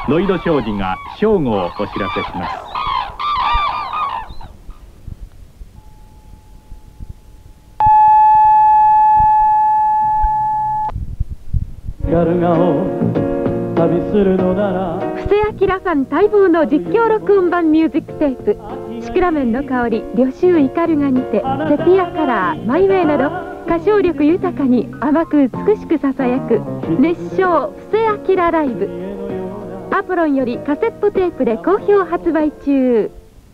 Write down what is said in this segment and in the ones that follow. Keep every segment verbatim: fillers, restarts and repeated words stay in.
ノイド商事が正午をお知らせします。 布施明さん待望の実況録音版ミュージックテープ「シクラメンの香り旅愁イカルガにてセピアカラーマイウェイ」など歌唱力豊かに甘く美しくささやく熱唱布施明ライブ。アポロンよりカセットテープで好評発売中。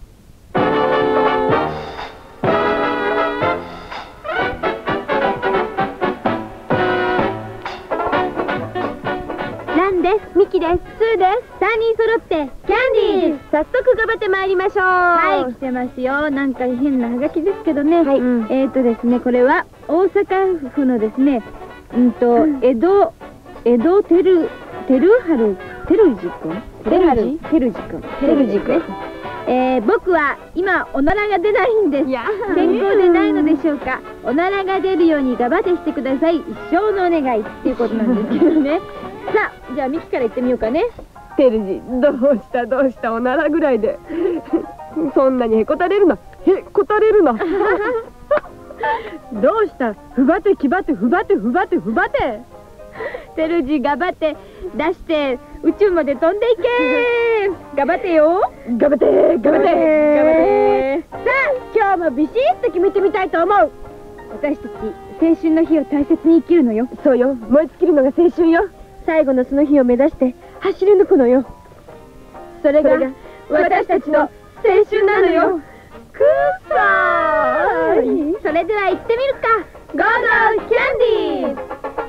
ミキです。スーです。さんにん揃ってキャンディー。早速頑張ってまいりましょう。はい、来てますよ。なんか変なハガキですけどね。はい、うん、えっとですね、これは大阪府のですね、うんと江戸江戸てるてるはるてるじくんてるじてるじくんてるじくん。えー、僕は今おならが出ないんです。健康でないのでしょうか。おならが出るように頑張ってしてください。一生のお願いっていうことなんですけどね。さあ、じゃあミキから言ってみようかね。 テルジ、どうしたどうした、おならぐらいでそんなにへこたれるな、へこたれるなどうした、ふばてきばてふばてふばてふばて。テルジ頑張って出して宇宙まで飛んでいけー。頑張ってよ、 頑張って頑張って頑張ってさあ、今日もビシッと決めてみたいと思う。私たち青春の日を大切に生きるのよ。 そうよ、燃え尽きるのが青春よ。 最後のその日を目指して走り抜くのよ。それが私たちの青春なのよ。くっそー。それでは行ってみるか。ゴーゴーキャンディー。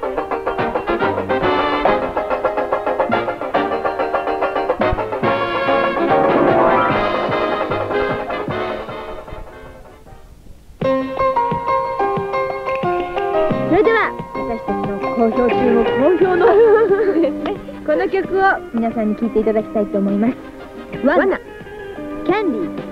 それでは私たちの好評中の好評のこの曲を皆さんに聴いていただきたいと思います。ワナキャンディー。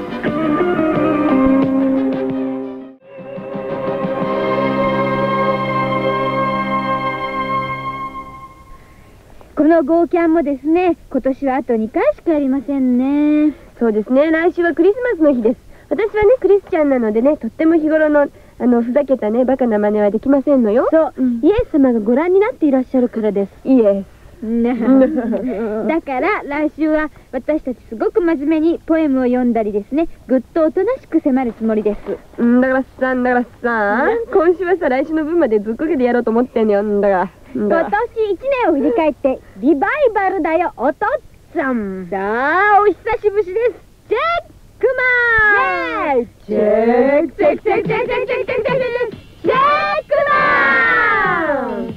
このゴーキャンもですね、今年はあとにかいしかやりませんね。 そうですね、来週はクリスマスの日です。私はね、クリスチャンなのでね、とっても日頃のあのふざけたねバカな真似はできませんのよ。 そう、うん、イエス様がご覧になっていらっしゃるからです。 イエスだから来週は私たちすごく真面目にポエムを読んだりですね、ぐっとおとなしく迫るつもりです。 んだからさんだからさ、今週はさ来週の分までずっこけてやろうと思ってんのよ。んだから今年いちねんを振り返ってリバイバルだよおとっつぁん。さあお久しぶりです。チェックマン、チェックチェックチェックチェックチェックチェックチェックチェックチェックチェックマン。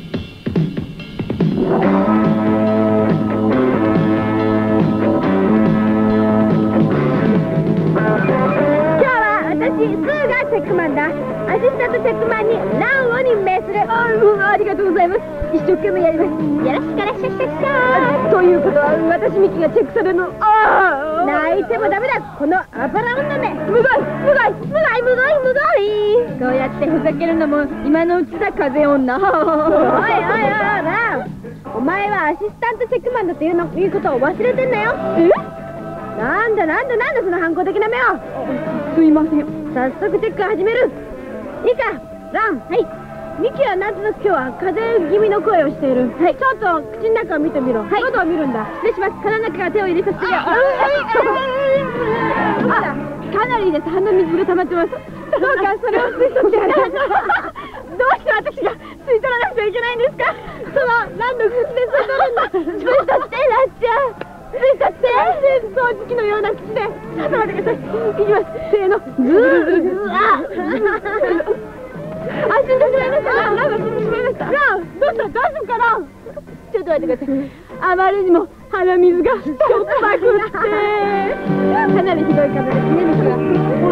私、スーがチェックマンだ。アシスタントチェックマンにランを任命する。あ, ありがとうございます。一生懸命やります。よろしくからシャッシャッシャー。ということは私ミキがチェックされるの。ああ泣いてもダメだ、このあばら女め。むごいむごいむごいむごいむごい。そうやってふざけるのも今のうちだ、風女。おいおいおいラン、お前はアシスタントチェックマンだっていうのいうことを忘れてんなよ。え、なんだなんだなんだその反抗的な目は。すいません。早速チェック始める。いいかラン。はい。ミキはなんとなく今日は風邪気味の声をしている。はい。ちょっと口の中を見てみろ。はい。喉を見るんだ。失礼します。鼻の中から手を入れさせてよ。あ、かなりです。鼻水が溜まってます。どうかそれを吸い取ってやる。どうして私が吸い取らなくちゃいけないんですか。そのランの口で吸い取るんだ。吸い取ってラッチャー。吸い取って掃除機のような口で。ちょっと待ってください。いきます。せーの。ずーああ、死んでしまいました。ランが死んでしまいました。ラン、どうした大丈夫かラン。ちょっと待ってください。あまりにも鼻水がしょっぱくってかなりひどい風ですね、ミキは。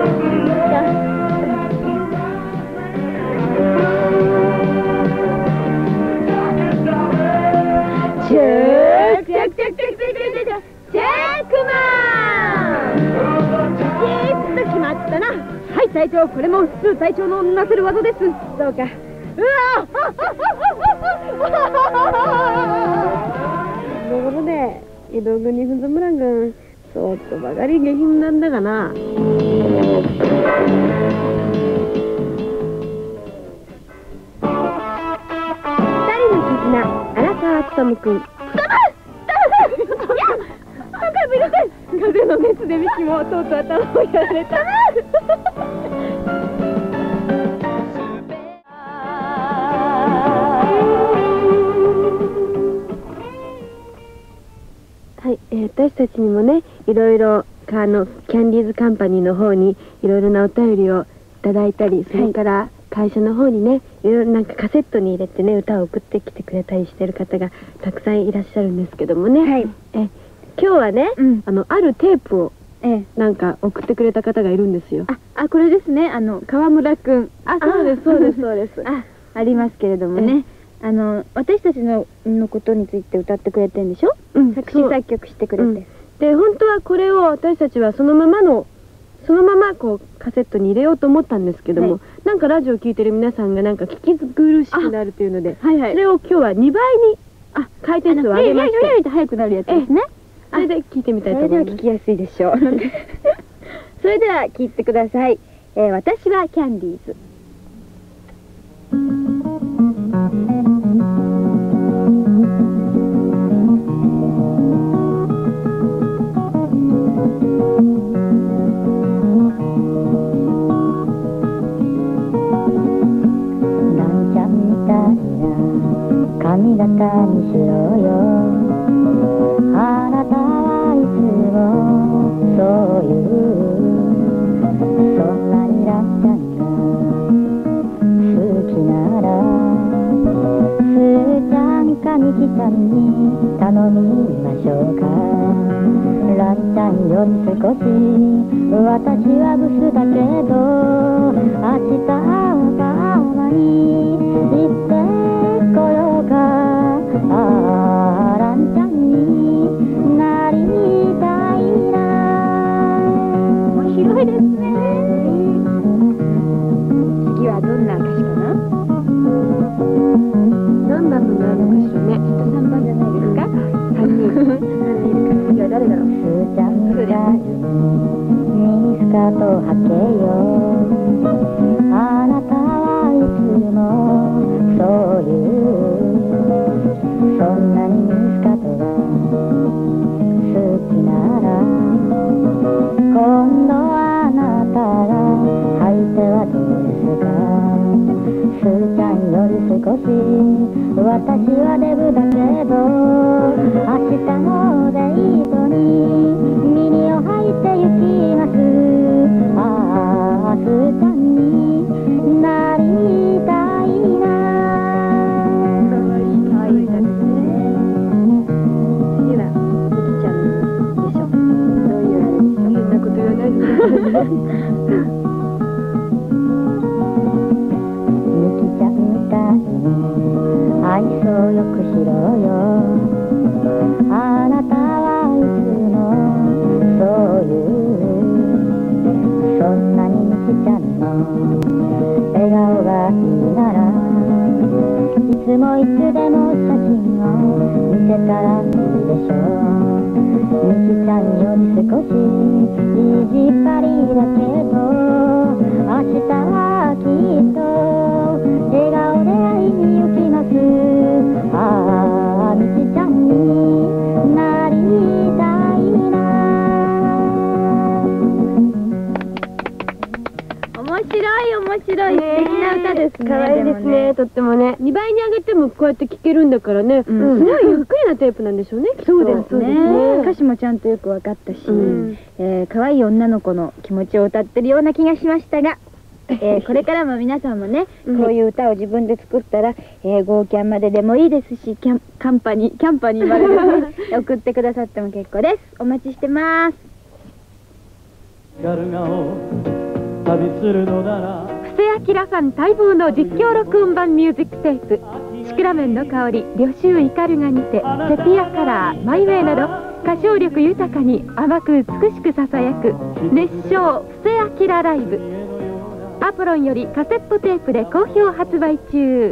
チェックチェックチェックチェックチェックチェックチェックマン。ピーッと決まったな。はい、隊長、これもスー隊長のなせる技です。そうか。うわー乗るね。 江戸国ふん村軍そっとばかり下品なんだがな。二人の絆、荒川勉くん。風の熱でミキもとうとう頭をやられた。はい、えー、私たちにもね、いろいろあのキャンディーズカンパニーの方にいろいろなお便りをいただいたり、それから会社の方にね、いろいろなんかカセットに入れてね、歌を送ってきてくれたりしてる方がたくさんいらっしゃるんですけどもね。はい、え今日はね、うん、あのあるテープをええ、なんか送ってくれた方がいるんですよ。 あ、あ、これですね。あの川村くん。 あ、そうですそうですそうです。 あ、ありますけれどもね。あの私たちののことについて歌ってくれてんでしょ。うん、作詞作曲してくれて。うん、 で本当はこれを私たちはそのままのそのままこうカセットに入れようと思ったんですけども、はい、なんかラジオ聞いてる皆さんがなんか聞き苦しくなるというので、はいはい、それを今日はにばいにあ回転数を上げまして、 よりと早くなるやつですね。 それで聞いてみたいと思います。 それでは聞きやすいでしょう。それでは聞いてください。えー、私はキャンディーズ。 なんちゃんみたいな髪型にしろよ。あなたはいつもそういうそんなにランちゃんが好きならすーちゃんかみきちゃんに頼みましょうか。ランちゃんより少し私はブスだけど明日パーマに行ってこようか。あーランちゃんなりたいな。面白いですね。次はどんな歌詞かな。 何番になるのかしらね。 きっとさんばんじゃないですか。 さんにんさんにんいるか。次は誰だろう。 すーちゃんみたいにミニスカートを履けよ。あなたはいつもそういうそんなにミニスカートが好きなら今度あなたが履いてはどうですか。すーちゃんより少し私はデブだけど明日のデートにミニを履いて行きます。ああすーちゃんになりたいな。 かわいいかわいいですね。次はみきちゃんでしょ。どういうあれでしょ。変なこと言わないでくださいね。 みきちゃんみたいに愛想よくしろよ。あなたはいつもそういうそんなにみきちゃんの笑顔がいいならいつもいつでも写真を見せたらいいでしょう。みきちゃんより少し意地っ張りだけど明日はきっと笑顔で会いに行きます。ああみきちゃんになりたいな。 面白い面白い、素敵な歌ですね。 可愛いですね、とってもね。にばいに上げてもこうやって聴けるんだからね、すごいゆっくりなテープなんでしょうね。 そうですね。歌詞もちゃんとよく分かったし、可愛い女の子の気持ちを歌ってるような気がしましたが、えこれからも皆さんもね、こういう歌を自分で作ったら、えゴーキャンまででもいいですし、キャンカンパニーキャンパニーまででも送ってくださっても結構です。お待ちしてます。 旅するのなら布施明さん待望の実況録音版ミュージックテープ「シクラメンの香り旅愁イカルがにてセピアカラーマイウェイ」など歌唱力豊かに甘く美しくささやく熱唱布施明ライブ。アポロンよりカセットテープで好評発売中。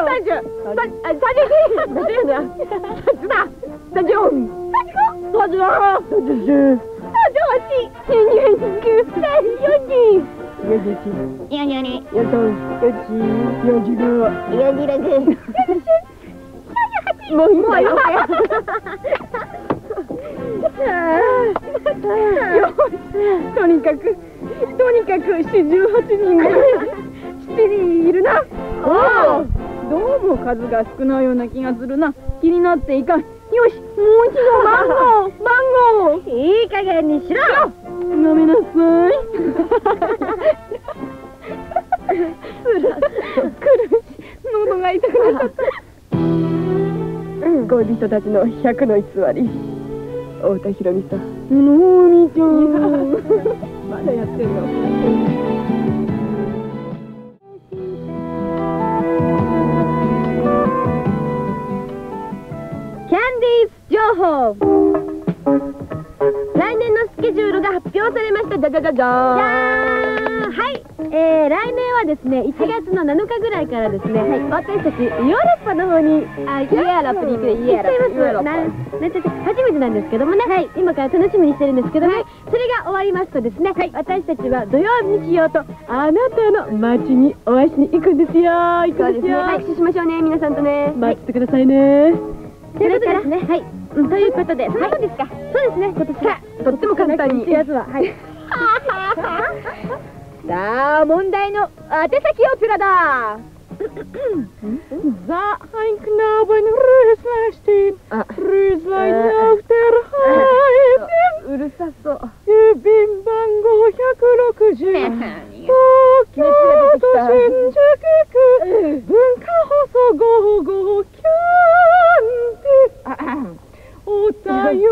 三十、三、三十一、三十二、三十三、三十四、三十五、三十六、三十七、三十八、三十九、三十、四十、四十一、四十二、四十三、四十五、四十六、もう今よ。とにかくとにかく四十八人が七人いるな。 おお、どうも数が少ないような気がするな。気になっていかん。よし、もう一度番号番号。 いい加減にしろ。 ごめんなさい。苦しい。喉が痛くなっちゃった。 恋人たちの百の偽り。太田博美さん。 のみちゃん。 まだやってるの。キャンディーズ情報。来年のスケジュールが発表されました。じゃじゃじゃじゃーん。はい、えー、来年はですねいちがつのなのかぐらいからですね、はい、私たちヨーロッパの方にあヨーロッパに行く行っちゃいます。ななんちゃって初めてなんですけどもね、はい、今から楽しみにしてるんですけども、はい、それが終わりますとですね、はい、私たちは土曜日曜とあなたの街にお会いしに行くんですよ。行くんですよ。はい、握手しましょうね皆さんとね。待っててくださいね。ということですね。はい。ということで、そんなもんですか。そうですね。今年はとっても簡単に。いちがつははい。さあ問題の宛先をつらだ。 ザ・ハイクナーバイのルースライスティンルースライナフテルハイテンうるさそう。 郵便番号ひゃくろくじゅう東京都新宿区文化放送ごーごーキャンティお便りくださ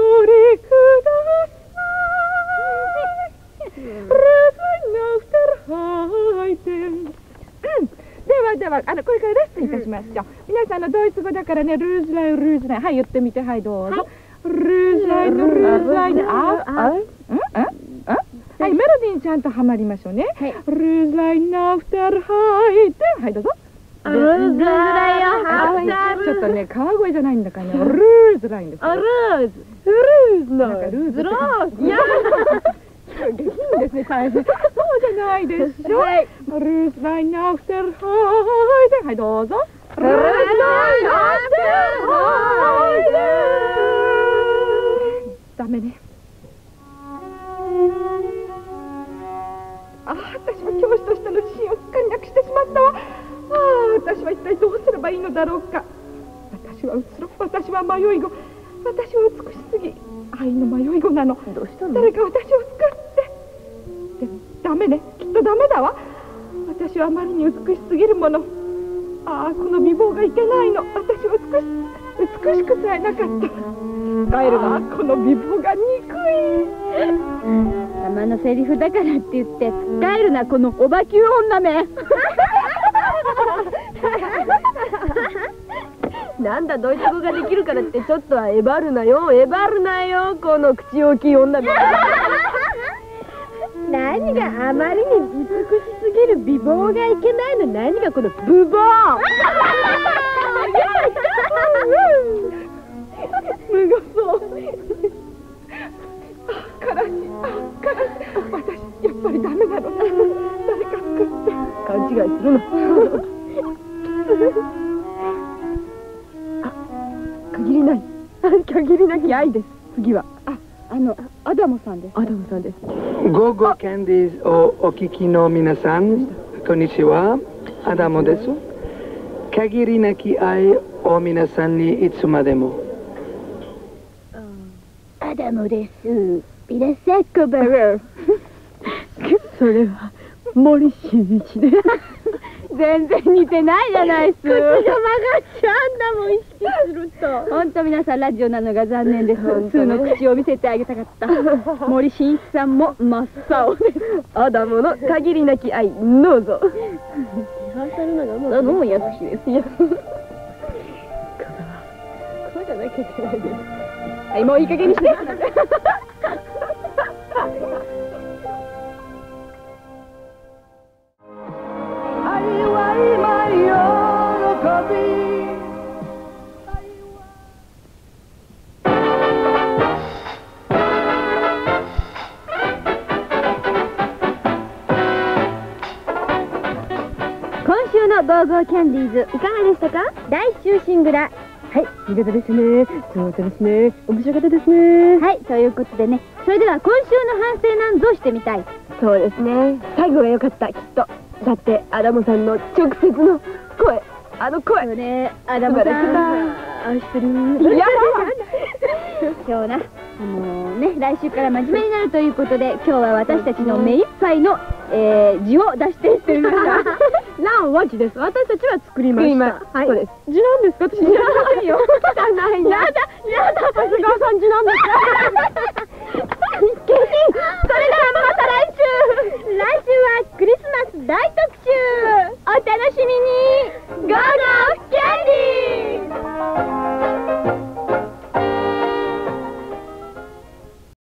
いルースライナフテルハイテンではではあのこれからレッスンいたしましょう。皆さんのドイツ語だからねルーズライルーズライはい言ってみてはいどうぞ。ルーズライのルーズライのああうんうんはいメロディーにちゃんとはまりましょうね。ルーズライナフテルハイテンはいどうぞ。 ルーズライナフテル。 ちょっとね川越じゃないんだからねルーズラインです。 あルーズルーズなんかルーズローいや下品ですね大変。そうじゃないでしょ。ルーズライナフテルハイテンはいどうぞ。ルーズライナフテルハイテンダメね。ああ私は教師としての自信をすっかりなくしてしまったわ。ああ私は一体どうすればいいのだろうか。私はうつろ私は迷い子私は美しすぎ愛の迷い子なの。 どうしたの？ 誰か私を救って。でもダメねきっとダメだわ。私はあまりに美しすぎるもの。ああこの美貌がいけないの。私は美し美しくさえなかった。ガエルがこの美貌が憎い。 玉のセリフだからって言って使えるなこのおばきゅう女め。 なんだドイツ語ができるからってちょっとはえばるなよえばるなよこの口大きい女め。何があまりに美しすぎる美貌がいけないの何がこのブボー。 無語そう。悲しい悲しい私やっぱりダメなの。誰か救って勘違いするの。あ限りない限りなき愛です。次はああのアダモさんです。 アダムさんです。 ゴーゴーキャンディーズをお聞きの皆さんこんにちはアダモです。限りなき愛を皆さんにいつまでも。 アダモです。ビレセックベル。 それは森進一で。 全然似てないじゃないっす。口が曲がっちゃうんだもん意識すると。 本当皆さんラジオなのが残念です。数の口を見せてあげたかった。森進一さんも真っ青です。 アダモの限りなき愛どうぞ。リハーサルなのあのやつです。いや。 こうじゃなきゃいけないです。 はいもういい加減にして。 今週のゴーゴーキャンディーズいかがでしたか？大中シングラはい、見事ですね。そうですね。面白かったですね。 はい、ということでね、それでは今週の反省なんぞしてみたい。 そうですね。最後が良かった、きっと。だって、アダモさんの直接の声、あの声。 それ、アダモさん。 愛してる。 いや今日な、あのー、ね、来週から真面目になるということで、今日は私たちの目いっぱいの、えー、字を出していってみました。 欄は字です。私たちは作りました。 はい、そうです。 字なんですか？私知らませんよ。 汚いな。やだ、や